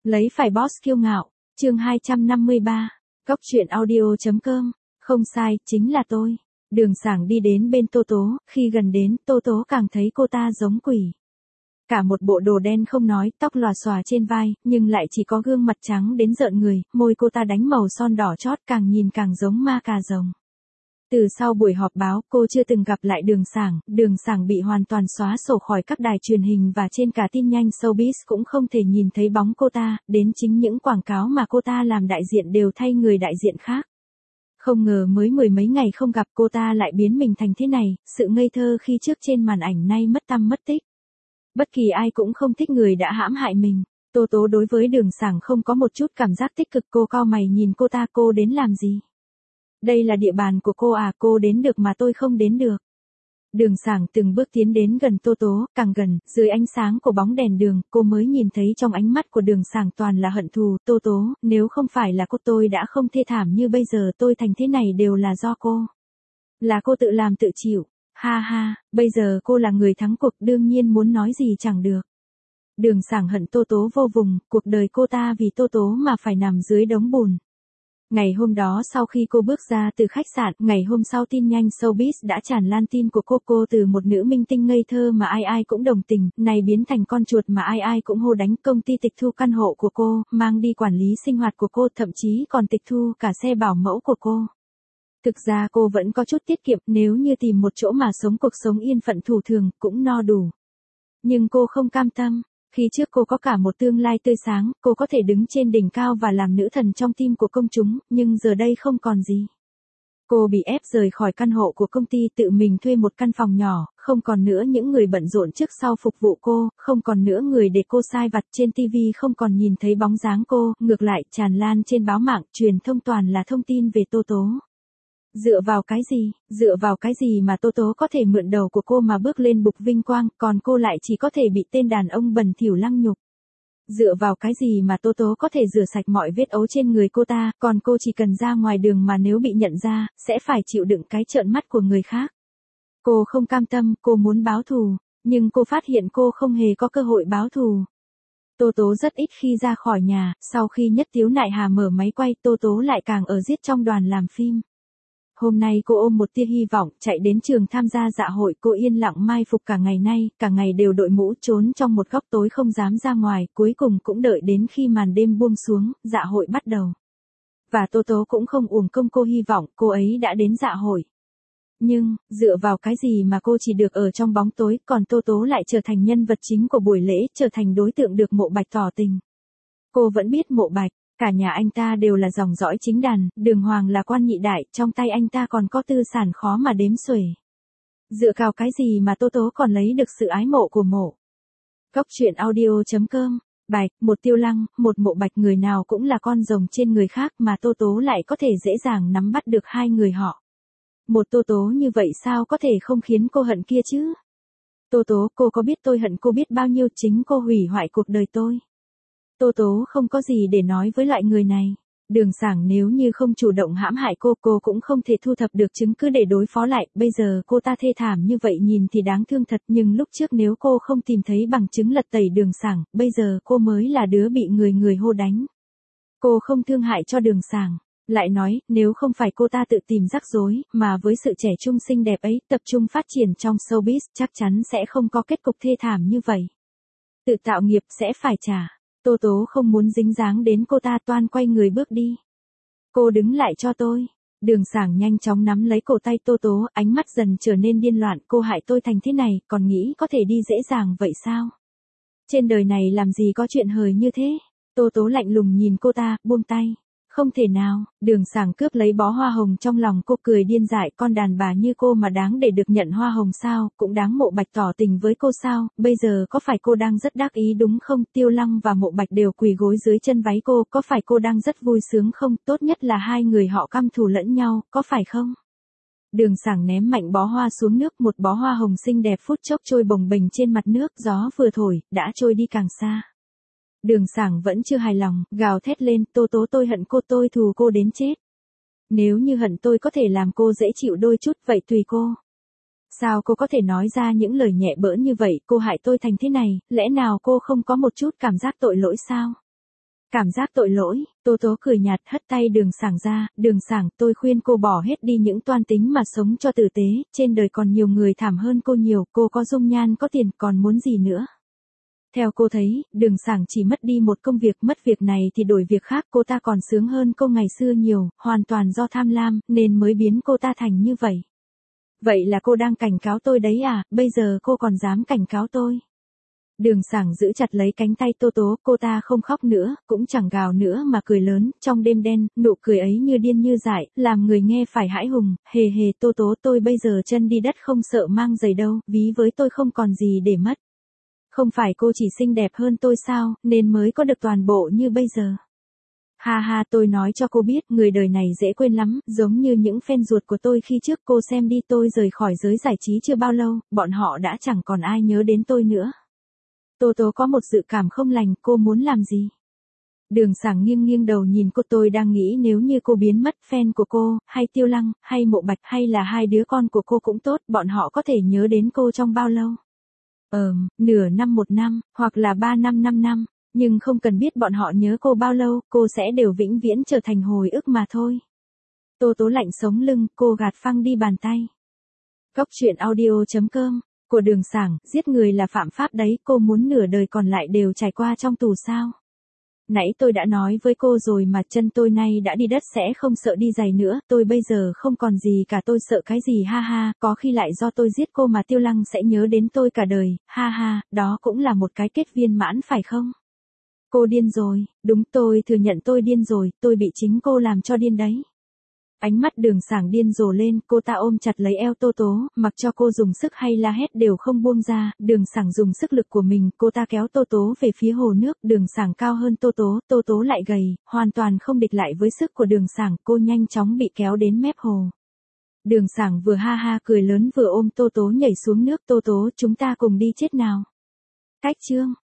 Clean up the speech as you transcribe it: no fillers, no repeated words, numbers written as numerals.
Lấy phải boss kiêu ngạo, chương 253, Góc truyện audio.com, không sai, chính là tôi. Đường Sảng đi đến bên Tô Tố, khi gần đến, Tô Tố càng thấy cô ta giống quỷ. Cả một bộ đồ đen không nói, tóc lòa xòa trên vai, nhưng lại chỉ có gương mặt trắng đến rợn người, môi cô ta đánh màu son đỏ chót càng nhìn càng giống ma cà rồng. Từ sau buổi họp báo, cô chưa từng gặp lại Đường Sảng bị hoàn toàn xóa sổ khỏi các đài truyền hình và trên cả tin nhanh showbiz cũng không thể nhìn thấy bóng cô ta, đến chính những quảng cáo mà cô ta làm đại diện đều thay người đại diện khác. Không ngờ mới mười mấy ngày không gặp cô ta lại biến mình thành thế này, sự ngây thơ khi trước trên màn ảnh nay mất tăm mất tích. Bất kỳ ai cũng không thích người đã hãm hại mình. Tô Tố đối với Đường Sảng không có một chút cảm giác tích cực, cô cau mày nhìn cô ta, cô đến làm gì? Đây là địa bàn của cô à, cô đến được mà tôi không đến được. Đường Sảng từng bước tiến đến gần Tô Tố, càng gần, dưới ánh sáng của bóng đèn đường, cô mới nhìn thấy trong ánh mắt của Đường Sảng toàn là hận thù. Tô Tố, nếu không phải là cô tôi đã không thê thảm như bây giờ, tôi thành thế này đều là do cô. Là cô tự làm tự chịu. Ha ha, bây giờ cô là người thắng cuộc, đương nhiên muốn nói gì chẳng được. Đường Sảng hận Tô Tố vô vùng, cuộc đời cô ta vì Tô Tố mà phải nằm dưới đống bùn. Ngày hôm đó sau khi cô bước ra từ khách sạn, ngày hôm sau tin nhanh showbiz đã tràn lan tin của cô từ một nữ minh tinh ngây thơ mà ai ai cũng đồng tình, này biến thành con chuột mà ai ai cũng hô đánh. Công ty tịch thu căn hộ của cô, mang đi quản lý sinh hoạt của cô, thậm chí còn tịch thu cả xe bảo mẫu của cô. Thực ra cô vẫn có chút tiết kiệm, nếu như tìm một chỗ mà sống cuộc sống yên phận thủ thường, cũng no đủ. Nhưng cô không cam tâm. Khi trước cô có cả một tương lai tươi sáng, cô có thể đứng trên đỉnh cao và làm nữ thần trong tim của công chúng, nhưng giờ đây không còn gì. Cô bị ép rời khỏi căn hộ của công ty, tự mình thuê một căn phòng nhỏ, không còn nữa những người bận rộn trước sau phục vụ cô, không còn nữa người để cô sai vặt, trên TV không còn nhìn thấy bóng dáng cô, ngược lại tràn lan trên báo mạng, truyền thông toàn là thông tin về Tô Tố. Dựa vào cái gì mà Tô Tố có thể mượn đầu của cô mà bước lên bục vinh quang, còn cô lại chỉ có thể bị tên đàn ông bẩn thỉu lăng nhục. Dựa vào cái gì mà Tô Tố có thể rửa sạch mọi vết ấu trên người cô ta, còn cô chỉ cần ra ngoài đường mà nếu bị nhận ra, sẽ phải chịu đựng cái trợn mắt của người khác. Cô không cam tâm, cô muốn báo thù, nhưng cô phát hiện cô không hề có cơ hội báo thù. Tô Tố rất ít khi ra khỏi nhà, sau khi Nhất Tiếu Nại Hà mở máy quay, Tô Tố lại càng ở giết trong đoàn làm phim. Hôm nay cô ôm một tia hy vọng, chạy đến trường tham gia dạ hội, cô yên lặng mai phục cả ngày nay, cả ngày đều đội mũ, trốn trong một góc tối không dám ra ngoài, cuối cùng cũng đợi đến khi màn đêm buông xuống, dạ hội bắt đầu. Và Tô Tố cũng không uổng công cô hy vọng, cô ấy đã đến dạ hội. Nhưng, dựa vào cái gì mà cô chỉ được ở trong bóng tối, còn Tô Tố lại trở thành nhân vật chính của buổi lễ, trở thành đối tượng được Mộ Bạch tỏ tình. Cô vẫn biết Mộ Bạch. Cả nhà anh ta đều là dòng dõi chính đàn, Đường Hoàng là quan nhị đại, trong tay anh ta còn có tư sản khó mà đếm xuể. Dựa vào cái gì mà Tô Tố còn lấy được sự ái mộ của Mộ? Góc truyện audio.com, Bạch, một Tiêu Lăng, một Mộ Bạch, người nào cũng là con rồng trên người khác mà Tô Tố lại có thể dễ dàng nắm bắt được hai người họ. Một Tô Tố như vậy sao có thể không khiến cô hận kia chứ? Tô Tố, cô có biết tôi hận cô biết bao nhiêu, chính cô hủy hoại cuộc đời tôi. Tô Tố không có gì để nói với loại người này. Đường Sảng nếu như không chủ động hãm hại cô cũng không thể thu thập được chứng cứ để đối phó lại, bây giờ cô ta thê thảm như vậy nhìn thì đáng thương thật, nhưng lúc trước nếu cô không tìm thấy bằng chứng lật tẩy Đường Sảng, bây giờ cô mới là đứa bị người hô đánh. Cô không thương hại cho Đường Sảng, lại nói, nếu không phải cô ta tự tìm rắc rối, mà với sự trẻ trung xinh đẹp ấy, tập trung phát triển trong showbiz, chắc chắn sẽ không có kết cục thê thảm như vậy. Tự tạo nghiệp sẽ phải trả. Tô Tố không muốn dính dáng đến cô ta, toan quay người bước đi. Cô đứng lại cho tôi. Đường Sảng nhanh chóng nắm lấy cổ tay Tô Tố, ánh mắt dần trở nên điên loạn, cô hại tôi thành thế này, còn nghĩ có thể đi dễ dàng vậy sao? Trên đời này làm gì có chuyện hời như thế? Tô Tố lạnh lùng nhìn cô ta, buông tay. Không thể nào. Đường Sảng cướp lấy bó hoa hồng trong lòng cô, cười điên dại, con đàn bà như cô mà đáng để được nhận hoa hồng sao, cũng đáng Mộ Bạch tỏ tình với cô sao, bây giờ có phải cô đang rất đắc ý đúng không? Tiêu Lăng và Mộ Bạch đều quỳ gối dưới chân váy cô, có phải cô đang rất vui sướng không? Tốt nhất là hai người họ căm thù lẫn nhau, có phải không? Đường Sảng ném mạnh bó hoa xuống nước, một bó hoa hồng xinh đẹp phút chốc trôi bồng bềnh trên mặt nước, gió vừa thổi, đã trôi đi càng xa. Đường Sảng vẫn chưa hài lòng, gào thét lên, Tô Tố, tôi hận cô, tôi thù cô đến chết. Nếu như hận tôi có thể làm cô dễ chịu đôi chút, vậy tùy cô. Sao cô có thể nói ra những lời nhẹ bỡn như vậy, cô hại tôi thành thế này, lẽ nào cô không có một chút cảm giác tội lỗi sao? Cảm giác tội lỗi, Tô Tố cười nhạt hất tay Đường Sảng ra, Đường Sảng, tôi khuyên cô bỏ hết đi những toan tính mà sống cho tử tế, trên đời còn nhiều người thảm hơn cô nhiều, cô có dung nhan có tiền còn muốn gì nữa. Theo cô thấy, Đường Sảng chỉ mất đi một công việc, mất việc này thì đổi việc khác, cô ta còn sướng hơn cô ngày xưa nhiều, hoàn toàn do tham lam, nên mới biến cô ta thành như vậy. Vậy là cô đang cảnh cáo tôi đấy à, bây giờ cô còn dám cảnh cáo tôi. Đường Sảng giữ chặt lấy cánh tay Tô Tố, cô ta không khóc nữa, cũng chẳng gào nữa mà cười lớn, trong đêm đen, nụ cười ấy như điên như dại, làm người nghe phải hãi hùng, hề hề Tô Tố tôi bây giờ chân đi đất không sợ mang giày đâu, ví với tôi không còn gì để mất. Không phải cô chỉ xinh đẹp hơn tôi sao, nên mới có được toàn bộ như bây giờ. Ha ha tôi nói cho cô biết, người đời này dễ quên lắm, giống như những fan ruột của tôi khi trước cô xem đi tôi rời khỏi giới giải trí chưa bao lâu, bọn họ đã chẳng còn ai nhớ đến tôi nữa. Tô Tố có một dự cảm không lành, cô muốn làm gì? Đường Sảng nghiêng nghiêng đầu nhìn cô tôi đang nghĩ nếu như cô biến mất fan của cô, hay Tiêu Lăng, hay Mộ Bạch hay là hai đứa con của cô cũng tốt, bọn họ có thể nhớ đến cô trong bao lâu? Nửa năm 1 năm, hoặc là 3 năm 5 năm, nhưng không cần biết bọn họ nhớ cô bao lâu, cô sẽ đều vĩnh viễn trở thành hồi ức mà thôi. Tô Tố lạnh sống lưng, cô gạt phăng đi bàn tay. Cóc truyện audio.com của Đường Sảng, giết người là phạm pháp đấy, cô muốn nửa đời còn lại đều trải qua trong tù sao? Nãy tôi đã nói với cô rồi mà, chân tôi nay đã đi đất sẽ không sợ đi giày nữa, tôi bây giờ không còn gì cả, tôi sợ cái gì ha ha, có khi lại do tôi giết cô mà Tiêu Lăng sẽ nhớ đến tôi cả đời, ha ha, đó cũng là một cái kết viên mãn phải không? Cô điên rồi, đúng tôi thừa nhận tôi điên rồi, tôi bị chính cô làm cho điên đấy. Ánh mắt Đường Sảng điên rồ lên, cô ta ôm chặt lấy eo Tô Tố, mặc cho cô dùng sức hay la hét đều không buông ra, Đường Sảng dùng sức lực của mình, cô ta kéo Tô Tố về phía hồ nước, Đường Sảng cao hơn Tô Tố lại gầy, hoàn toàn không địch lại với sức của Đường Sảng, cô nhanh chóng bị kéo đến mép hồ. Đường Sảng vừa ha ha cười lớn vừa ôm Tô Tố nhảy xuống nước, Tô Tố chúng ta cùng đi chết nào. Cách chương